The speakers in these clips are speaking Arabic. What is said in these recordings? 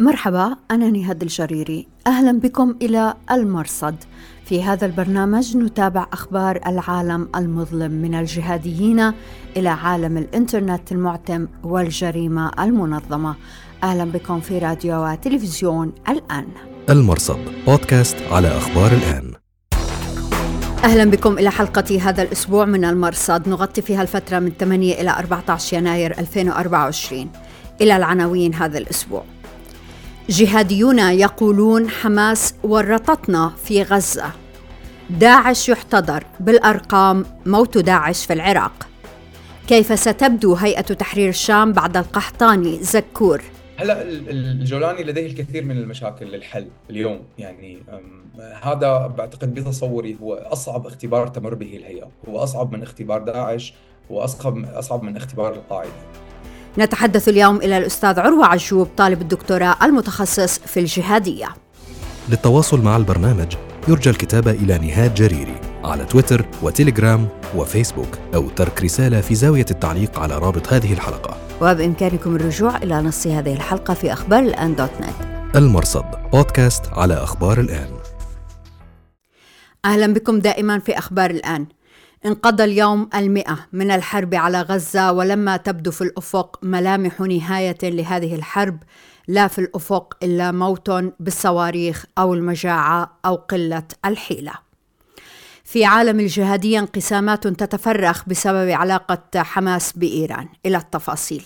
مرحبا، أنا نهاد الجريري. أهلا بكم إلى المرصد. في هذا البرنامج نتابع أخبار العالم المظلم من الجهاديين إلى عالم الإنترنت المعتم والجريمة المنظمة. أهلا بكم في راديو وتلفزيون الآن. المرصد بودكاست على أخبار الآن. أهلا بكم إلى حلقة هذا الأسبوع من المرصد، نغطي فيها الفترة من 8 إلى 14 يناير 2024. إلى العناوين هذا الأسبوع: جهاديون يقولون حماس ورطتنا في غزة. داعش يحتضر بالأرقام، موت داعش في العراق. كيف ستبدو هيئة تحرير الشام بعد القحطاني زكور؟ هلا الجولاني لديه الكثير من المشاكل للحل اليوم، هذا بعتقد بتصوري هو أصعب اختبار تمر به الهيئة، هو أصعب من اختبار داعش، هو أصعب من اختبار القاعدة. نتحدث اليوم إلى الأستاذ عروة عجوب، طالب الدكتوراه المتخصص في الجهادية. للتواصل مع البرنامج يرجى الكتابة إلى نهاد جريري على تويتر وتيليجرام وفيسبوك، أو ترك رسالة في زاوية التعليق على رابط هذه الحلقة. وبإمكانكم الرجوع إلى نص هذه الحلقة في أخبار الآن .net. المرصد بودكاست على أخبار الآن. أهلا بكم دائما في أخبار الآن. انقضى اليوم 100 من الحرب على غزة، ولما تبدو في الأفق ملامح نهاية لهذه الحرب، لا في الأفق إلا موت بالصواريخ أو المجاعة أو قلة الحيلة. في عالم الجهادية انقسامات تتفرخ بسبب علاقة حماس بإيران. إلى التفاصيل: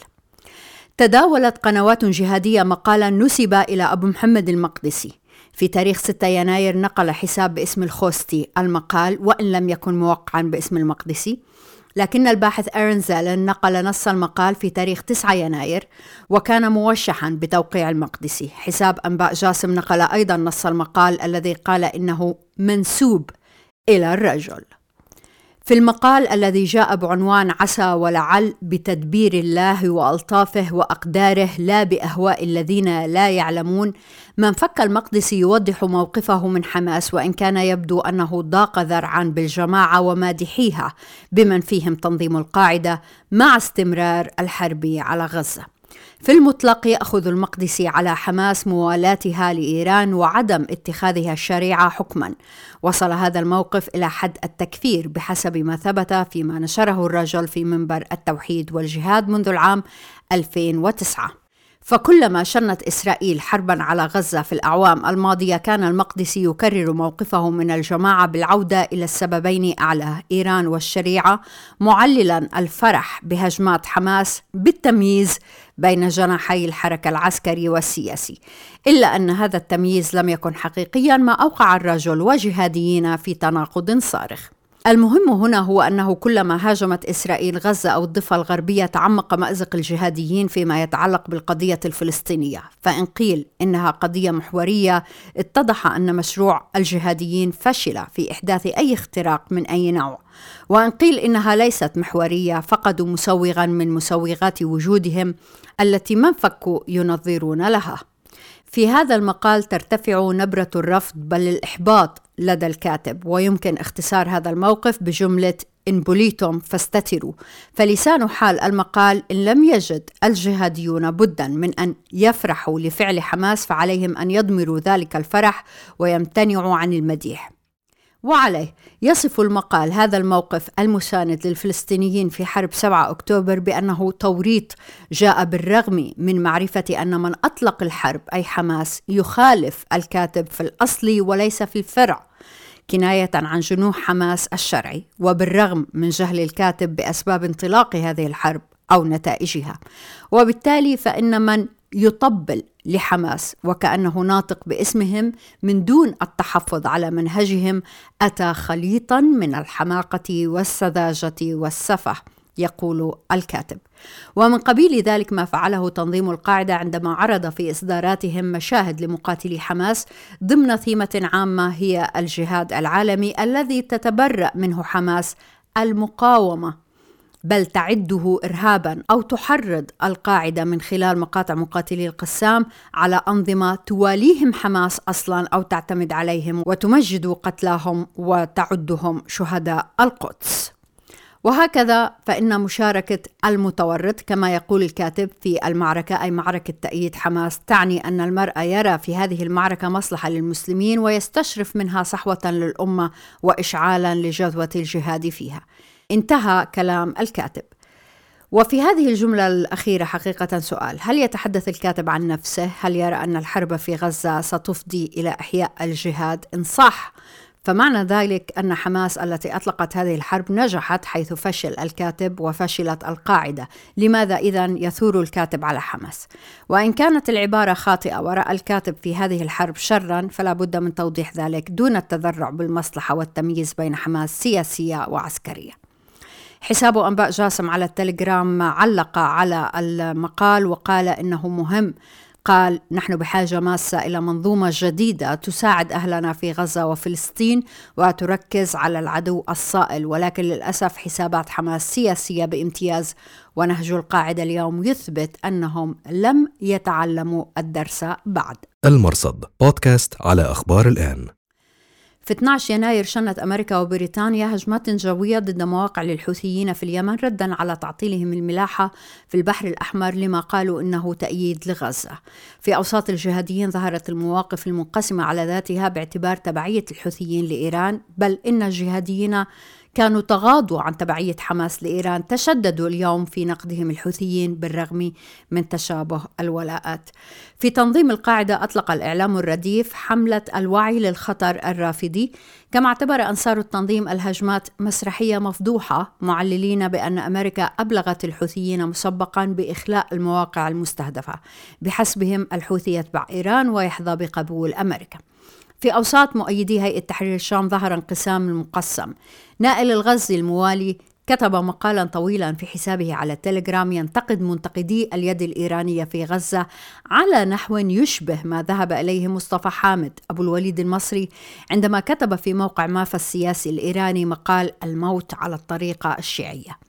تداولت قنوات جهادية مقالا نسب إلى أبو محمد المقدسي. في تاريخ 6 يناير نقل حساب باسم الخوستي المقال، وإن لم يكن موقعا باسم المقدسي، لكن الباحث أرن زالن نقل نص المقال في تاريخ 9 يناير وكان موشحا بتوقيع المقدسي. حساب أنباء جاسم نقل أيضا نص المقال الذي قال إنه منسوب إلى الرجل. في المقال الذي جاء بعنوان عسى ولعل بتدبير الله وألطافه وأقداره لا بأهواء الذين لا يعلمون، من فك المقدسي يوضح موقفه من حماس، وإن كان يبدو أنه ضاق ذرعا بالجماعة ومادحيها بمن فيهم تنظيم القاعدة مع استمرار الحرب على غزة. في المطلق يأخذ المقدسي على حماس موالاتها لإيران وعدم اتخاذها الشريعة حكما. وصل هذا الموقف إلى حد التكفير بحسب ما ثبت فيما نشره الرجل في منبر التوحيد والجهاد منذ العام 2009. فكلما شنت إسرائيل حربا على غزة في الأعوام الماضية كان المقدسي يكرر موقفه من الجماعة بالعودة إلى السببين أعلى، إيران والشريعة، معللا الفرح بهجمات حماس بالتمييز بين جناحي الحركة العسكري والسياسي، إلا أن هذا التمييز لم يكن حقيقيا، ما أوقع الرجل وجهاديين في تناقض صارخ. المهم هنا هو أنه كلما هاجمت إسرائيل غزة أو الضفة الغربية تعمق مأزق الجهاديين فيما يتعلق بالقضية الفلسطينية. فإن قيل إنها قضية محورية، اتضح أن مشروع الجهاديين فشل في إحداث أي اختراق من أي نوع. وإن قيل إنها ليست محورية، فقدوا مسوغا من مسوغات وجودهم التي من فكوا ينظرون لها. في هذا المقال ترتفع نبرة الرفض بل الإحباط لدى الكاتب، ويمكن اختصار هذا الموقف بجملة إن بليتم فاستتروا. فلسان حال المقال: إن لم يجد الجهاديون بدا من أن يفرحوا لفعل حماس فعليهم أن يضمروا ذلك الفرح ويمتنعوا عن المديح. وعليه يصف المقال هذا الموقف المساند للفلسطينيين في حرب 7 أكتوبر بأنه توريط جاء بالرغم من معرفة أن من أطلق الحرب أي حماس يخالف الكاتب في الأصل وليس في الفرع، كناية عن جنوح حماس الشرعي، وبالرغم من جهل الكاتب بأسباب انطلاق هذه الحرب أو نتائجها. وبالتالي فإن من يطبل لحماس وكأنه ناطق باسمهم من دون التحفظ على منهجهم أتى خليطا من الحماقة والسذاجة والسفه، يقول الكاتب. ومن قبيل ذلك ما فعله تنظيم القاعدة عندما عرض في إصداراتهم مشاهد لمقاتلي حماس ضمن ثيمة عامة هي الجهاد العالمي الذي تتبرأ منه حماس المقاومة، بل تعده إرهابا، أو تحرض القاعدة من خلال مقاطع مقاتلي القسام على أنظمة تواليهم حماس أصلا أو تعتمد عليهم وتمجد قتلاهم وتعدهم شهداء القدس. وهكذا فإن مشاركة المتورط كما يقول الكاتب في المعركة، أي معركة تأييد حماس، تعني أن المرء يرى في هذه المعركة مصلحة للمسلمين ويستشرف منها صحوة للأمة وإشعالا لجذوة الجهاد فيها. انتهى كلام الكاتب. وفي هذه الجملة الأخيرة حقيقة سؤال: هل يتحدث الكاتب عن نفسه؟ هل يرى أن الحرب في غزة ستفضي إلى إحياء الجهاد؟ إن صح فمعنى ذلك أن حماس التي أطلقت هذه الحرب نجحت، حيث فشل الكاتب وفشلت القاعدة. لماذا إذن يثور الكاتب على حماس؟ وإن كانت العبارة خاطئة ورأى الكاتب في هذه الحرب شرا، فلا بد من توضيح ذلك دون التذرع بالمصلحة والتمييز بين حماس سياسية وعسكرية. حساب أنباء جاسم على التليجرام علق على المقال وقال إنه مهم. قال: نحن بحاجة ماسة إلى منظومة جديدة تساعد أهلنا في غزة وفلسطين وتركز على العدو الصائل، ولكن للأسف حسابات حماس سياسية بامتياز، ونهج القاعدة اليوم يثبت أنهم لم يتعلموا الدرس بعد. المرصد بودكاست على أخبار الآن. في 12 يناير شنت أمريكا وبريطانيا هجمات جوية ضد مواقع للحوثيين في اليمن ردا على تعطيلهم الملاحة في البحر الأحمر لما قالوا إنه تأييد لغزة. في أوساط الجهاديين ظهرت المواقف المنقسمة على ذاتها باعتبار تبعية الحوثيين لإيران، بل إن الجهاديين كانوا تغاضوا عن تبعية حماس لإيران، تشددوا اليوم في نقدهم الحوثيين بالرغم من تشابه الولاءات. في تنظيم القاعدة أطلق الإعلام الرديف حملة الوعي للخطر الرافدي، كما اعتبر أنصار التنظيم الهجمات مسرحية مفضوحة، معللين بأن أمريكا أبلغت الحوثيين مسبقا بإخلاء المواقع المستهدفة. بحسبهم الحوثي يتبع إيران ويحظى بقبول أمريكا. في أوساط مؤيدي هيئة تحرير الشام ظهر انقسام المقسم. نائل الغزي الموالي كتب مقالا طويلا في حسابه على التليجرام ينتقد منتقدي اليد الإيرانية في غزة على نحو يشبه ما ذهب إليه مصطفى حامد أبو الوليد المصري عندما كتب في موقع مافا السياسي الإيراني مقال الموت على الطريقة الشيعية.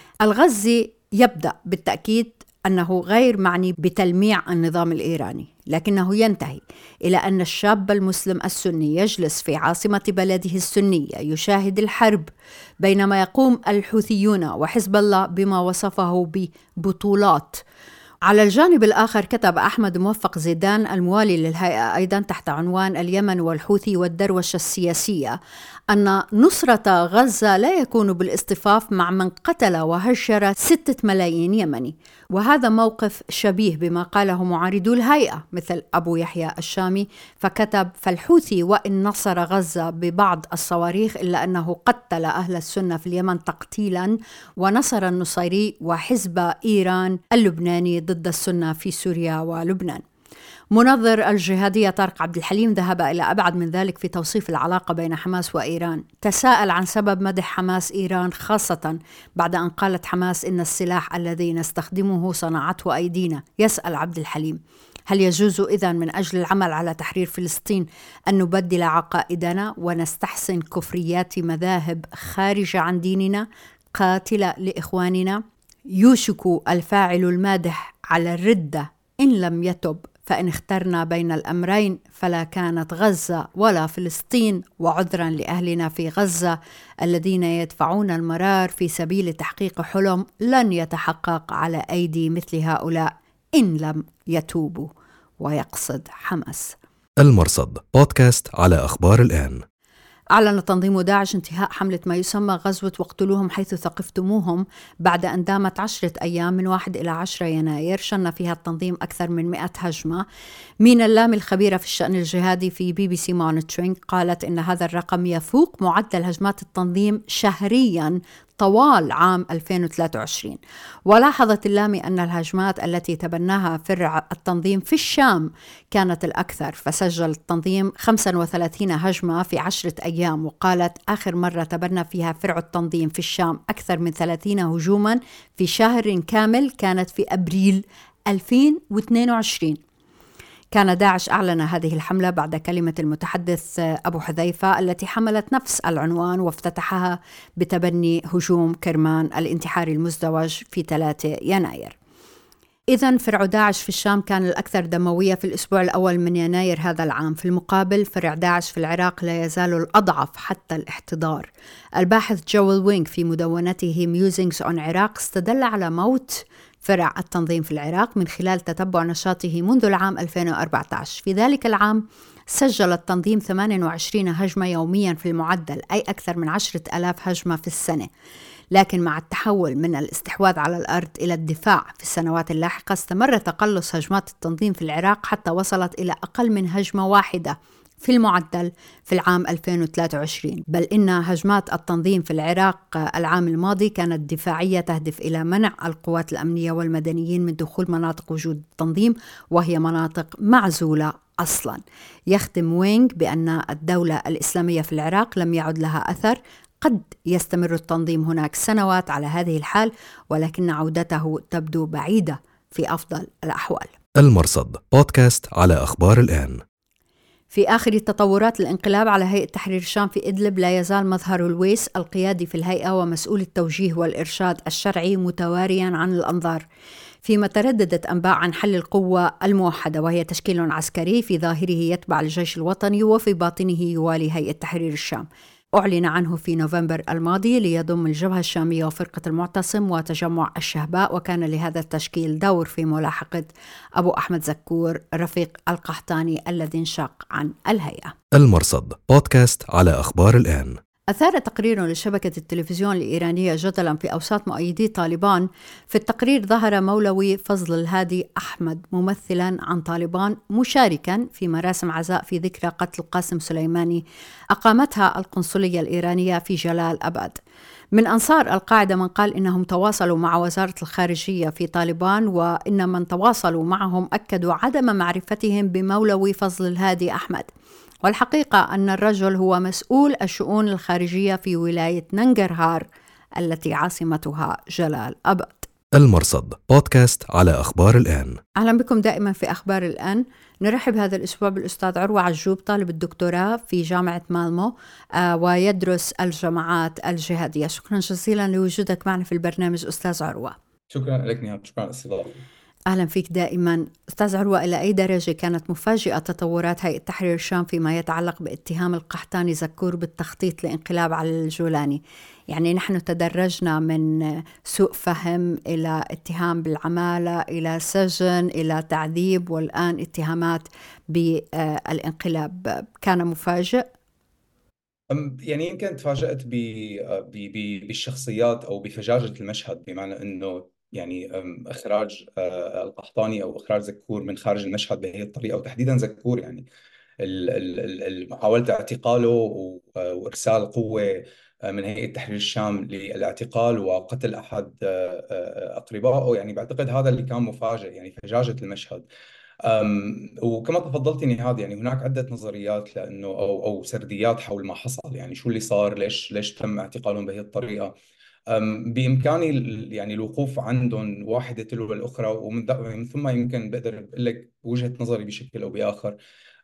الغزي يبدأ بالتأكيد أنه غير معني بتلميع النظام الإيراني، لكنه ينتهي إلى أن الشاب المسلم السني يجلس في عاصمة بلده السنية يشاهد الحرب بينما يقوم الحوثيون وحزب الله بما وصفه ببطولات. على الجانب الآخر كتب أحمد موفق زيدان الموالي للهيئة أيضا تحت عنوان اليمن والحوثي والدروشة السياسية أن نصرة غزة لا يكون بالاصطفاف مع من قتل وهجر 6 ملايين يمني. وهذا موقف شبيه بما قاله معارضو الهيئة مثل أبو يحيى الشامي، فكتب: فالحوثي وإن نصر غزة ببعض الصواريخ إلا أنه قتل أهل السنة في اليمن تقتيلا، ونصر النصيري وحزب إيران اللبناني ضد السنة في سوريا ولبنان. منظر الجهادية طارق عبد الحليم ذهب إلى أبعد من ذلك في توصيف العلاقة بين حماس وإيران. تساءل عن سبب مدح حماس إيران، خاصة بعد أن قالت حماس إن السلاح الذي نستخدمه صنعته أيدينا. يسأل عبد الحليم: هل يجوز إذن من أجل العمل على تحرير فلسطين أن نبدل عقائدنا ونستحسن كفريات مذاهب خارجة عن ديننا قاتلة لإخواننا؟ يوشك الفاعل المادح على الردة إن لم يتب، فإن اخترنا بين الأمرين فلا كانت غزة ولا فلسطين. وعذرا لأهلنا في غزة الذين يدفعون المرار في سبيل تحقيق حلم لن يتحقق على أيدي مثل هؤلاء إن لم يتوبوا. ويقصد حماس. المرصد بودكاست على أخبار الآن. أعلن تنظيم داعش انتهاء حملة ما يسمى غزوة واقتلوهم حيث ثقفتموهم بعد أن دامت 10 أيام من 1 إلى 10 يناير شن فيها التنظيم أكثر من 100 هجمة. مينا اللامي الخبيرة في الشأن الجهادي في BBC Monitoring قالت إن هذا الرقم يفوق معدل هجمات التنظيم شهرياً طوال عام 2023. ولاحظت اللامي أن الهجمات التي تبناها فرع التنظيم في الشام كانت الأكثر، فسجل التنظيم 35 هجمة في 10 أيام. وقالت آخر مرة تبنى فيها فرع التنظيم في الشام أكثر من 30 هجوما في شهر كامل كانت في أبريل 2022. كان داعش أعلن هذه الحملة بعد كلمة المتحدث أبو حذيفة التي حملت نفس العنوان وافتتحها بتبني هجوم كرمان الانتحاري المزدوج في 3 يناير. إذن فرع داعش في الشام كان الأكثر دموية في الأسبوع الأول من يناير هذا العام. في المقابل فرع داعش في العراق لا يزال الأضعف حتى الاحتضار. الباحث جويل وينغ في مدونته Musings on Iraq استدل على موت فرع التنظيم في العراق من خلال تتبع نشاطه منذ العام 2014. في ذلك العام سجل التنظيم 28 هجمة يوميا في المعدل، أي أكثر من 10,000 هجمة في السنة. لكن مع التحول من الاستحواذ على الأرض إلى الدفاع في السنوات اللاحقة استمر تقلص هجمات التنظيم في العراق حتى وصلت إلى أقل من هجمة واحدة في المعدل في العام 2023. بل إن هجمات التنظيم في العراق العام الماضي كانت دفاعية تهدف إلى منع القوات الأمنية والمدنيين من دخول مناطق وجود التنظيم، وهي مناطق معزولة أصلا. يختم وينغ بأن الدولة الإسلامية في العراق لم يعد لها أثر. قد يستمر التنظيم هناك سنوات على هذه الحال، ولكن عودته تبدو بعيدة في أفضل الأحوال. المرصد بودكاست على أخبار الآن. في آخر تطورات الانقلاب على هيئة تحرير الشام في إدلب، لا يزال مظهر الويس القيادي في الهيئة ومسؤول التوجيه والإرشاد الشرعي متواريا عن الأنظار، فيما ترددت أنباء عن حل القوة الموحدة، وهي تشكيل عسكري في ظاهره يتبع الجيش الوطني وفي باطنه يوالي هيئة تحرير الشام. أعلن عنه في نوفمبر الماضي ليضم الجبهة الشامية وفرقة المعتصم وتجمع الشهباء، وكان لهذا التشكيل دور في ملاحقة أبو أحمد زكور رفيق القحطاني الذي انشق عن الهيئة. المرصد بودكاست على أخبار الآن. أثار تقرير لشبكة التلفزيون الإيرانية جدلا في أوساط مؤيدي طالبان. في التقرير ظهر مولوي فضل الهادي أحمد ممثلا عن طالبان مشاركا في مراسم عزاء في ذكرى قتل قاسم سليماني أقامتها القنصلية الإيرانية في جلال أباد. من أنصار القاعدة من قال إنهم تواصلوا مع وزارة الخارجية في طالبان، وإن من تواصلوا معهم أكدوا عدم معرفتهم بمولوي فضل الهادي أحمد. والحقيقة أن الرجل هو مسؤول الشؤون الخارجية في ولاية ننجرهار التي عاصمتها جلال أباد. المرصد بودكاست على أخبار الآن. أهلا بكم دائما في أخبار الآن. نرحب هذا الأسبوع بالأستاذ عروة عجوب، طالب الدكتوراه في جامعة مالمو ويدرس الجماعات الجهادية. شكرا جزيلا لوجودك معنا في البرنامج أستاذ عروة. شكرا لك نهاد، شكرا على الاستضافة. أهلا فيك دائما. أستاذ عروة، إلى أي درجة كانت مفاجئة تطورات هيئة تحرير الشام فيما يتعلق باتهام القحطاني زكور بالتخطيط لانقلاب على الجولاني؟ يعني نحن تدرجنا من سوء فهم إلى اتهام بالعمالة إلى سجن إلى تعذيب والآن اتهامات بالانقلاب. كان مفاجئ؟ يعني يمكن تفاجأت بالشخصيات أو بفجاجة المشهد، بمعنى أنه يعني إخراج القحطاني أو إخراج زكور من خارج المشهد بهذه الطريقة، وتحديدا زكور يعني محاولة اعتقاله وإرسال قوة من هيئة تحرير الشام للاعتقال وقتل أحد أقربائه. يعني بعتقد هذا اللي كان مفاجئ، يعني فجاجة المشهد. وكما تفضلت نهاد، يعني هناك عدة نظريات لأنه أو سرديات حول ما حصل، يعني شو اللي صار، ليش تم اعتقالهم بهذه الطريقة. بإمكاني يعني الوقوف عندهم واحدة تلو الأخرى، ومن ثم يمكن بقدر أقول لك وجهة نظري بشكل أو بآخر.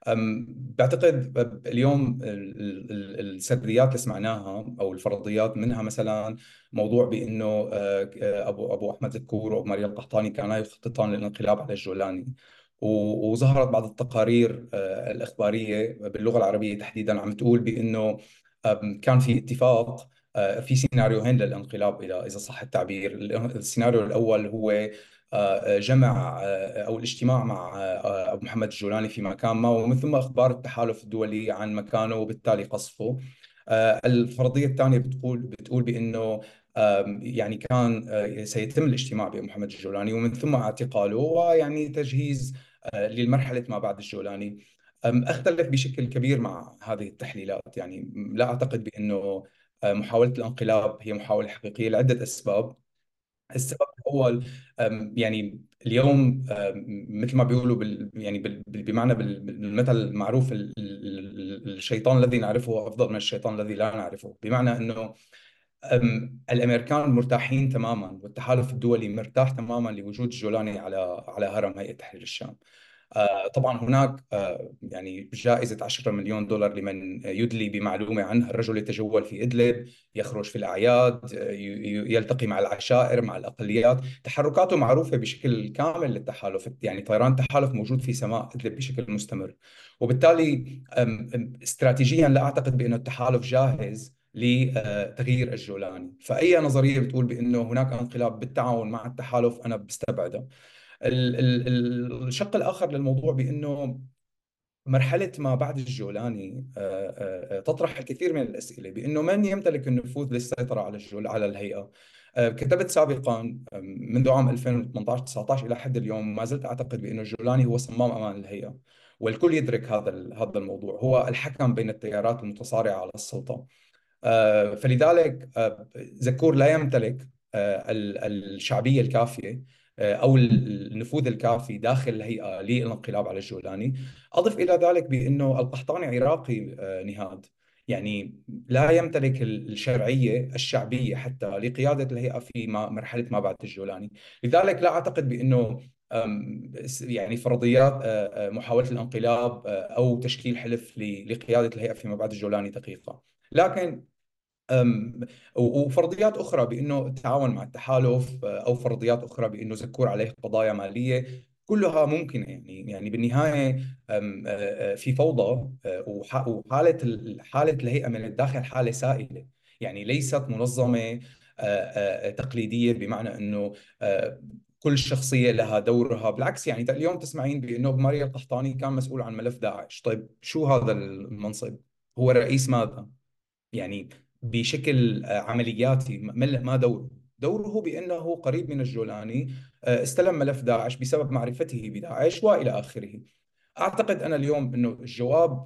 بعتقد اليوم السرديات اللي سمعناها أو الفرضيات منها مثلا موضوع بأنه أبو أحمد زكور وأبو مريم القحطاني كانا يخططان للانقلاب على الجولاني. وظهرت بعض التقارير الإخبارية باللغة العربية تحديدا عم تقول بأنه كان في اتفاق في سيناريوهين للانقلاب، إذا صح التعبير. السيناريو الأول هو جمع أو الاجتماع مع أبو محمد الجولاني في مكان ما، ومن ثم إخبار التحالف الدولي عن مكانه وبالتالي قصفه. الفرضية الثانية بتقول بأنه يعني كان سيتم الاجتماع بأبو محمد الجولاني ومن ثم اعتقاله، ويعني تجهيز للمرحلة ما بعد الجولاني. أختلف بشكل كبير مع هذه التحليلات. يعني لا أعتقد بأنه محاولة الانقلاب هي محاولة حقيقية لعدة أسباب. السبب الأول يعني اليوم مثل ما بيقولوا يعني بمعنى بالمثل المعروف، الشيطان الذي نعرفه أفضل من الشيطان الذي لا نعرفه. بمعنى أنه الأمريكان مرتاحين تماما والتحالف الدولي مرتاح تماما لوجود الجولاني على هرم هيئة تحرير الشام. طبعا هناك يعني جائزة 10 مليون دولار لمن يدلي بمعلومة عنه. الرجل يتجول في إدلب، يخرج في الأعياد، يلتقي مع العشائر، مع الأقليات. تحركاته معروفة بشكل كامل للتحالف، يعني طيران التحالف موجود في سماء إدلب بشكل مستمر. وبالتالي استراتيجيا لا أعتقد بأنه التحالف جاهز لتغيير الجولاني. فأي نظرية بتقول بأنه هناك انقلاب بالتعاون مع التحالف أنا بستبعدها. الشق الآخر للموضوع بأنه مرحلة ما بعد الجولاني تطرح الكثير من الأسئلة بأنه من يمتلك النفوذ للسيطرة على على الهيئة. كتبت سابقا منذ عام 2018-19 إلى حد اليوم، ما زلت أعتقد بأنه الجولاني هو صمام أمان الهيئة، والكل يدرك هذا الموضوع. هو الحكم بين التيارات المتصارعة على السلطة. فلذلك زكور لا يمتلك الشعبية الكافية أو النفوذ الكافي داخل الهيئة للانقلاب على الجولاني. أضف إلى ذلك بأنه القحطاني عراقي نهاد، يعني لا يمتلك الشرعية الشعبية حتى لقيادة الهيئة في مرحلة ما بعد الجولاني. لذلك لا أعتقد بأنه يعني فرضيات محاولة الانقلاب أو تشكيل حلف لقيادة الهيئة فيما بعد الجولاني دقيقة. لكن وفرضيات أخرى بأنه التعاون مع التحالف، أو فرضيات أخرى بأنه زكور عليه قضايا مالية، كلها ممكنة. يعني بالنهاية في فوضى، وحالة حالة الهيئة من الداخل حالة سائلة، يعني ليست منظمة تقليدية بمعنى أنه كل شخصية لها دورها. بالعكس، يعني اليوم تسمعين بأنه ماريا القحطاني كان مسؤول عن ملف داعش. طيب شو هذا المنصب؟ هو رئيس ماذا؟ يعني بشكل عملياتي ما دوره؟ دوره بأنه قريب من الجولاني، استلم ملف داعش بسبب معرفته بداعش وإلى آخره. أعتقد أنا اليوم أنه الجواب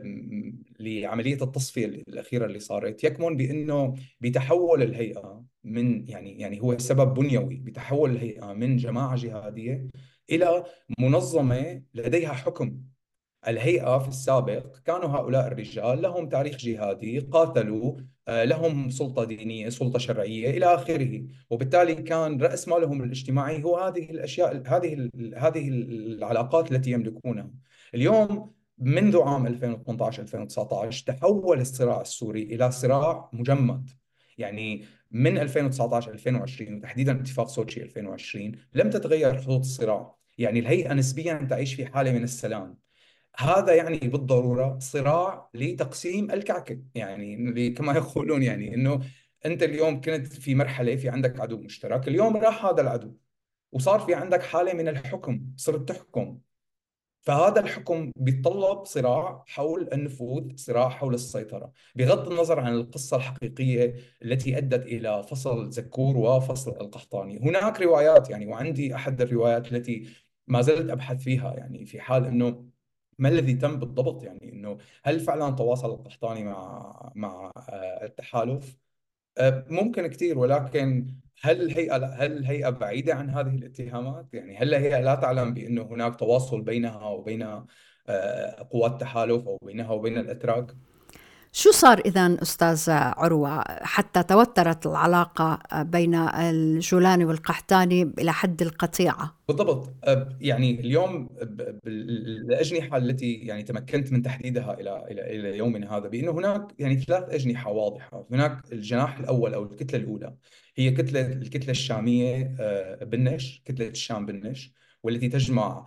لعملية التصفية الأخيرة اللي صارت يكمن بأنه بتحول الهيئة من، يعني هو سبب بنيوي بتحول الهيئة من جماعة جهادية إلى منظمة لديها حكم. الهيئة في السابق كانوا هؤلاء الرجال لهم تاريخ جهادي، قاتلوا، لهم سلطة دينية، سلطة شرعية إلى آخره، وبالتالي كان رأس مالهم الاجتماعي هو هذه الأشياء، هذه العلاقات التي يملكونها. اليوم منذ عام 2018-2019 تحول الصراع السوري إلى صراع مجمد. يعني من 2019-2020 وتحديدا اتفاق سوتشي 2020 لم تتغير خطوط الصراع. يعني الهيئة نسبيا تعيش في حالة من السلام. هذا يعني بالضرورة صراع لتقسيم الكعكة، يعني كما يقولون، يعني انه انت اليوم كنت في مرحلة في عندك عدو مشترك، اليوم راح هذا العدو وصار في عندك حالة من الحكم، صرت تحكم. فهذا الحكم بيتطلب صراع حول النفوذ، صراع حول السيطرة، بغض النظر عن القصة الحقيقية التي أدت إلى فصل زكور وفصل القحطاني. هناك روايات، يعني وعندي أحد الروايات التي ما زلت أبحث فيها، يعني في حال أنه ما الذي تم بالضبط، يعني أنه هل فعلا تواصل القحطاني مع التحالف؟ ممكن كثير، ولكن هل الهيئة بعيدة عن هذه الاتهامات؟ يعني هل الهيئة لا تعلم بأنه هناك تواصل بينها وبين قوات التحالف، أو بينها وبين الأتراك؟ شو صار إذن أستاذ عروة حتى توترت العلاقة بين الجولاني والقحطاني إلى حد القطيعة؟ بالضبط. يعني اليوم الأجنحة التي يعني تمكنت من تحديدها إلى يومنا هذا، بأنه هناك يعني ثلاث أجنحة واضحة. هناك الجناح الأول أو الكتلة الأولى، هي الكتلة الشامية، بنش، كتلة الشام بنش، والتي تجمع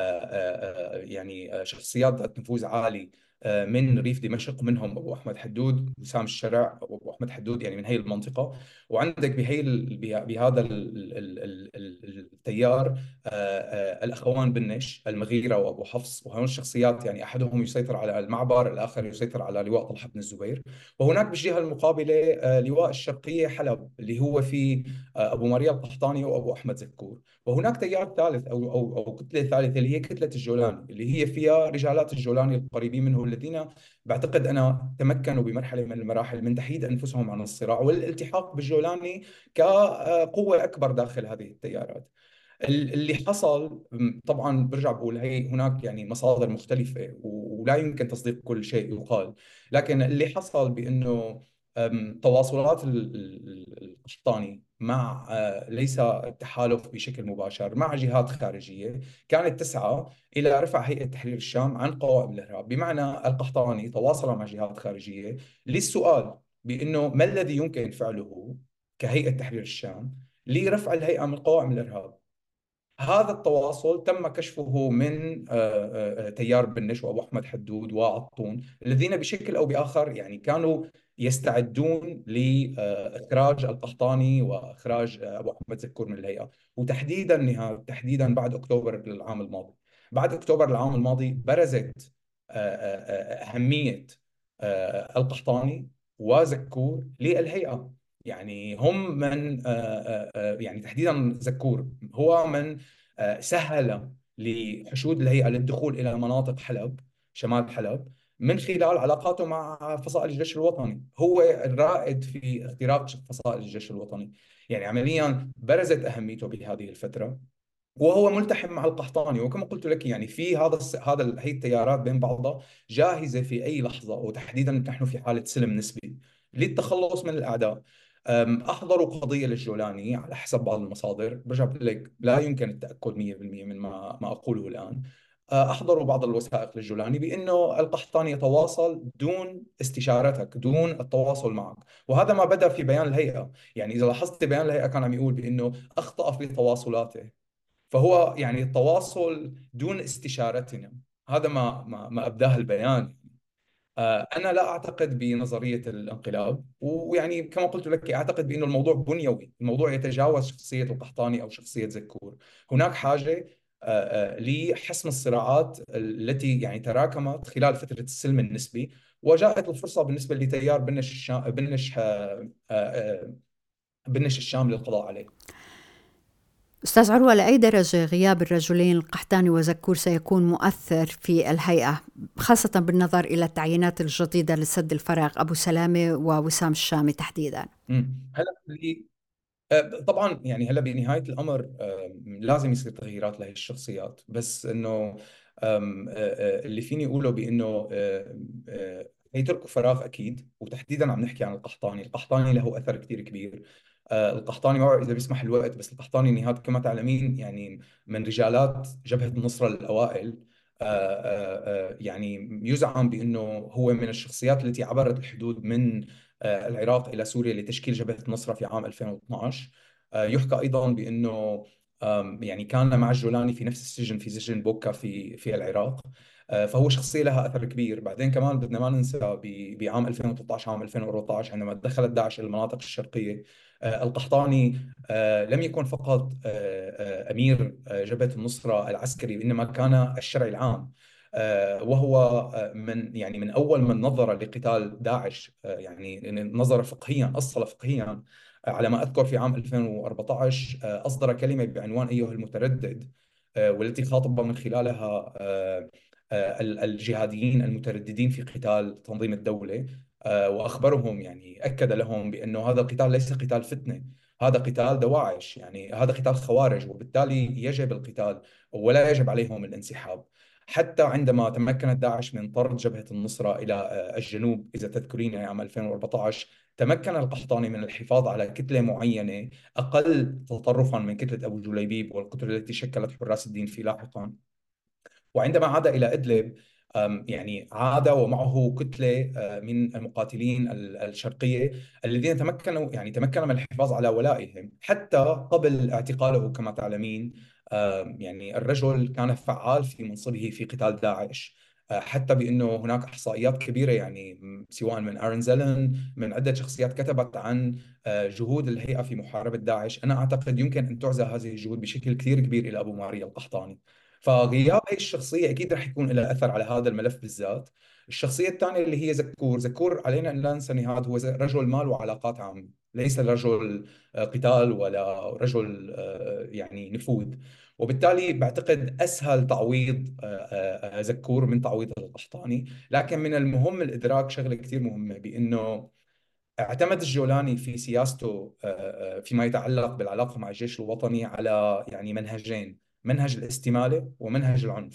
يعني شخصيات ذات نفوذ عالي من ريف دمشق، منهم أبو أحمد حدود، وسام الشرع، وأبو أحمد حدود، يعني من هي المنطقة. وعندك بهذا التيار الأخوان بنش، المغيرة وأبو حفص، وهؤلاء الشخصيات يعني أحدهم يسيطر على المعبر، الآخر يسيطر على لواء طلحة بن الزبير. وهناك بالجهة المقابلة لواء الشرقية حلب، اللي هو في أبو مريم القحطاني وأبو أحمد زكور. وهناك تيار ثالث أو كتلة ثالثة، اللي هي كتلة الجولاني، اللي هي فيها رجالات الجولاني القريبين منه، الذين بعتقد أنا تمكنوا بمرحلة من المراحل من تحييد أنفسهم عن الصراع والالتحاق بالجولاني كقوة أكبر داخل هذه التيارات. اللي حصل، طبعا برجع بقول هي هناك يعني مصادر مختلفة ولا يمكن تصديق كل شيء يقال، لكن اللي حصل بأنه تواصلات القحطاني مع ليس التحالف بشكل مباشر مع جهات خارجية كانت تسعى إلى رفع هيئة تحرير الشام عن قوائم الإرهاب. بمعنى القحطاني تواصل مع جهات خارجية للسؤال بأنه ما الذي يمكن فعله كهيئة تحرير الشام لرفع الهيئة من قوائم الإرهاب. هذا التواصل تم كشفه من تيار بنش وابو احمد حدود وعطون، الذين بشكل او باخر يعني كانوا يستعدون لاخراج القحطاني واخراج ابو احمد زكور من الهيئه، وتحديدا تحديدا بعد اكتوبر العام الماضي. بعد اكتوبر العام الماضي برزت اهميه القحطاني وزكور للهيئه. يعني هم من يعني تحديدا زكور هو من سهل لحشود الهيئة للدخول إلى مناطق حلب، شمال حلب، من خلال علاقاته مع فصائل الجيش الوطني. هو الرائد في اختراق فصائل الجيش الوطني. يعني عمليا برزت أهميته بهذه الفترة، وهو ملتحم مع القحطاني. وكما قلت لك يعني في هي التيارات بين بعضها جاهزه في اي لحظه، وتحديدا نحن في حاله سلم نسبي للتخلص من الاعداء. احضروا قضيه للجولاني على حسب بعض المصادر، برجع بقول لك لا يمكن التاكد 100% من ما اقوله الان. احضروا بعض الوثائق للجولاني بانه القحطاني يتواصل دون استشارتك، دون التواصل معك. وهذا ما بدا في بيان الهيئه. يعني اذا لاحظت بيان الهيئه كان عم يقول بانه اخطا في تواصلاته. فهو يعني التواصل دون استشارتنا، هذا ما أبداه البيان. أنا لا أعتقد بنظرية الانقلاب، ويعني كما قلت لك أعتقد بأنه الموضوع بنيوي، الموضوع يتجاوز شخصية القحطاني أو شخصية زكور. هناك حاجة لحسم الصراعات التي يعني تراكمت خلال فترة السلم النسبي، وجاءت الفرصة بالنسبة لتيار بنش الشام للقضاء عليه. أستاذ عروة، لأي درجة غياب الرجلين القحطاني وزكور سيكون مؤثر في الهيئة، خاصة بالنظر إلى التعيينات الجديدة لسد الفراغ، أبو سلامة ووسام الشامي تحديدا؟ هلا طبعا يعني هلا بنهاية الأمر لازم يصير تغييرات لهي الشخصيات، بس إنه اللي فيني أقوله بإنه يتركوا فراغ أكيد. وتحديدا عم نحكي عن القحطاني. القحطاني له أثر كثير كبير. القحطاني ما بعرف إذا بيسمح الوقت، بس القحطاني نهاد كما تعلمين يعني من رجالات جبهة النصرة الأوائل. يعني يزعم بأنه هو من الشخصيات التي عبرت الحدود من العراق إلى سوريا لتشكيل جبهة النصرة في عام 2012. يحكى أيضا بأنه يعني كان مع الجولاني في نفس السجن، في سجن بوكا في العراق. فهو شخصية لها أثر كبير. بعدين كمان بدنا ما ننسى بعام 2013 عام 2014 عندما دخلت داعش إلى المناطق الشرقية، القحطاني لم يكن فقط أمير جبهة النصرة العسكري، إنما كان الشرعي العام. وهو يعني من أول من نظر لقتال داعش، يعني نظر فقهيا، أصل فقهيا. على ما أذكر في عام 2014 أصدر كلمة بعنوان أيها المتردد، والتي خاطب من خلالها الجهاديين المترددين في قتال تنظيم الدولة. وأخبرهم يعني أكد لهم بأنه هذا القتال ليس قتال فتنة، هذا قتال دواعش، يعني هذا قتال خوارج، وبالتالي يجب القتال ولا يجب عليهم الانسحاب. حتى عندما تمكنت داعش من طرد جبهة النصرة إلى الجنوب، إذا تذكرين عام 2014، تمكن القحطاني من الحفاظ على كتلة معينة أقل تطرفا من كتلة أبو جليبيب والكتلة التي شكلت حراس الدين في لاحقا. وعندما عاد إلى إدلب، يعني عاد ومعه كتلة من المقاتلين الشرقية الذين تمكنوا من الحفاظ على ولائهم حتى قبل اعتقاله. كما تعلمين يعني الرجل كان فعال في منصبه في قتال داعش، حتى بأنه هناك إحصائيات كبيرة يعني سواء من أرن زيلن من عدة شخصيات كتبت عن جهود الهيئة في محاربة داعش. أنا أعتقد يمكن أن تعزى هذه الجهود بشكل كثير كبير إلى أبو ماريا القحطاني. فغياب هي الشخصية أكيد رح يكون لها أثر على هذا الملف بالذات. الشخصية الثانية اللي هي زكور علينا أن لا ننسى نهاد هو رجل مال وعلاقات عامة، ليس رجل قتال ولا رجل يعني نفوذ. وبالتالي بعتقد أسهل تعويض زكور من تعويض القحطاني. لكن من المهم الإدراك شغلة كثير مهمة، بأنه اعتمد الجولاني في سياسته فيما يتعلق بالعلاقة مع الجيش الوطني على يعني منهجين: منهج الاستمالة ومنهج العنف.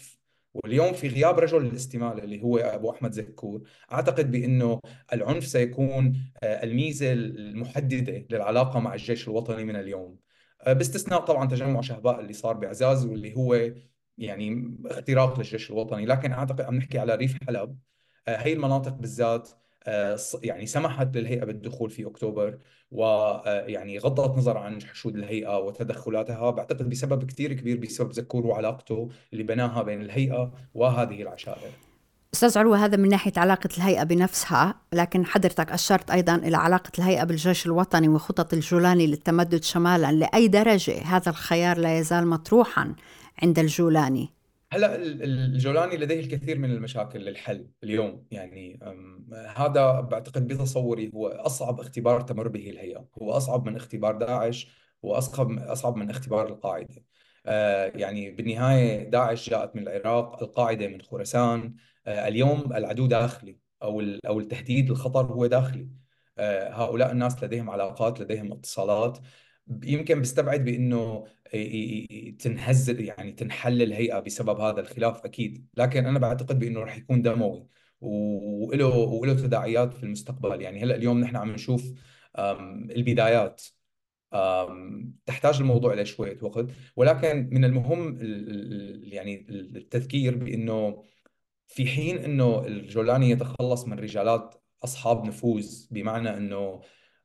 واليوم في غياب رجل الاستمالة اللي هو أبو أحمد زكور، أعتقد بأنه العنف سيكون الميزة المحددة للعلاقة مع الجيش الوطني من اليوم، باستثناء طبعا تجمع شهباء اللي صار بعزاز واللي هو يعني اختراق للجيش الوطني. لكن أعتقد عم نحكي على ريف حلب، هي المناطق بالذات يعني سمحت للهيئة بالدخول في أكتوبر، ويعني غضت نظر عن حشود الهيئة وتدخلاتها، بعتقد بسبب كثير كبير بسبب زكور وعلاقته اللي بناها بين الهيئة وهذه العشائر. أستاذ عروة، هذا من ناحية علاقة الهيئة بنفسها، لكن حضرتك أشرت أيضا إلى علاقة الهيئة بالجيش الوطني وخطط الجولاني للتمدد شمالا. لأي درجة هذا الخيار لا يزال مطروحا عند الجولاني؟ هلا الجولاني لديه الكثير من المشاكل للحل اليوم، يعني هذا بعتقد بتصوري هو أصعب اختبار تمر به الهيئة، هو أصعب من اختبار داعش، وأصعب من اختبار القاعدة. يعني بالنهاية داعش جاءت من العراق، القاعدة من خراسان. اليوم العدو داخلي، أو التهديد الخطر هو داخلي. هؤلاء الناس لديهم علاقات، لديهم اتصالات. يمكن بستبعد بأنه تنهز يعني تنحل الهيئة بسبب هذا الخلاف أكيد، لكن أنا بعتقد بأنه رح يكون دموي وله تداعيات في المستقبل. يعني هلا اليوم نحن عم نشوف البدايات، تحتاج الموضوع إلى شوية وقت، ولكن من المهم يعني التذكير بأنه في حين أنه الجولاني يتخلص من رجالات أصحاب نفوذ، بمعنى أنه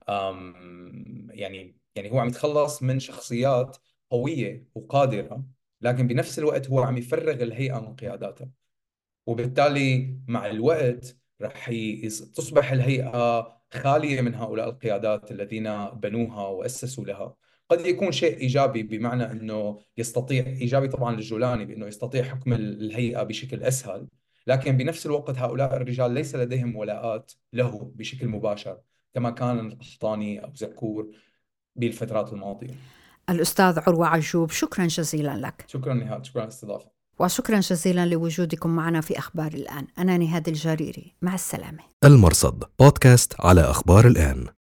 يعني هو عم يتخلص من شخصيات قوية وقادرة، لكن بنفس الوقت هو عم يفرغ الهيئة من قياداتها. وبالتالي مع الوقت رح تصبح الهيئة خالية من هؤلاء القيادات الذين بنوها وأسسوا لها. قد يكون شيء إيجابي، بمعنى أنه يستطيع، إيجابي طبعا للجولاني بأنه يستطيع حكم الهيئة بشكل أسهل، لكن بنفس الوقت هؤلاء الرجال ليس لديهم ولاءات له بشكل مباشر كما كان القحطاني أو زكور بالفترات الماضية. الأستاذ عروة عجوب، شكرا جزيلا لك. شكرا نهاد، شكرا على الاستضافة. وشكرا جزيلا لوجودكم معنا في أخبار الآن. أنا نهاد الجريري، مع السلامة. المرصد بودكاست على أخبار الآن.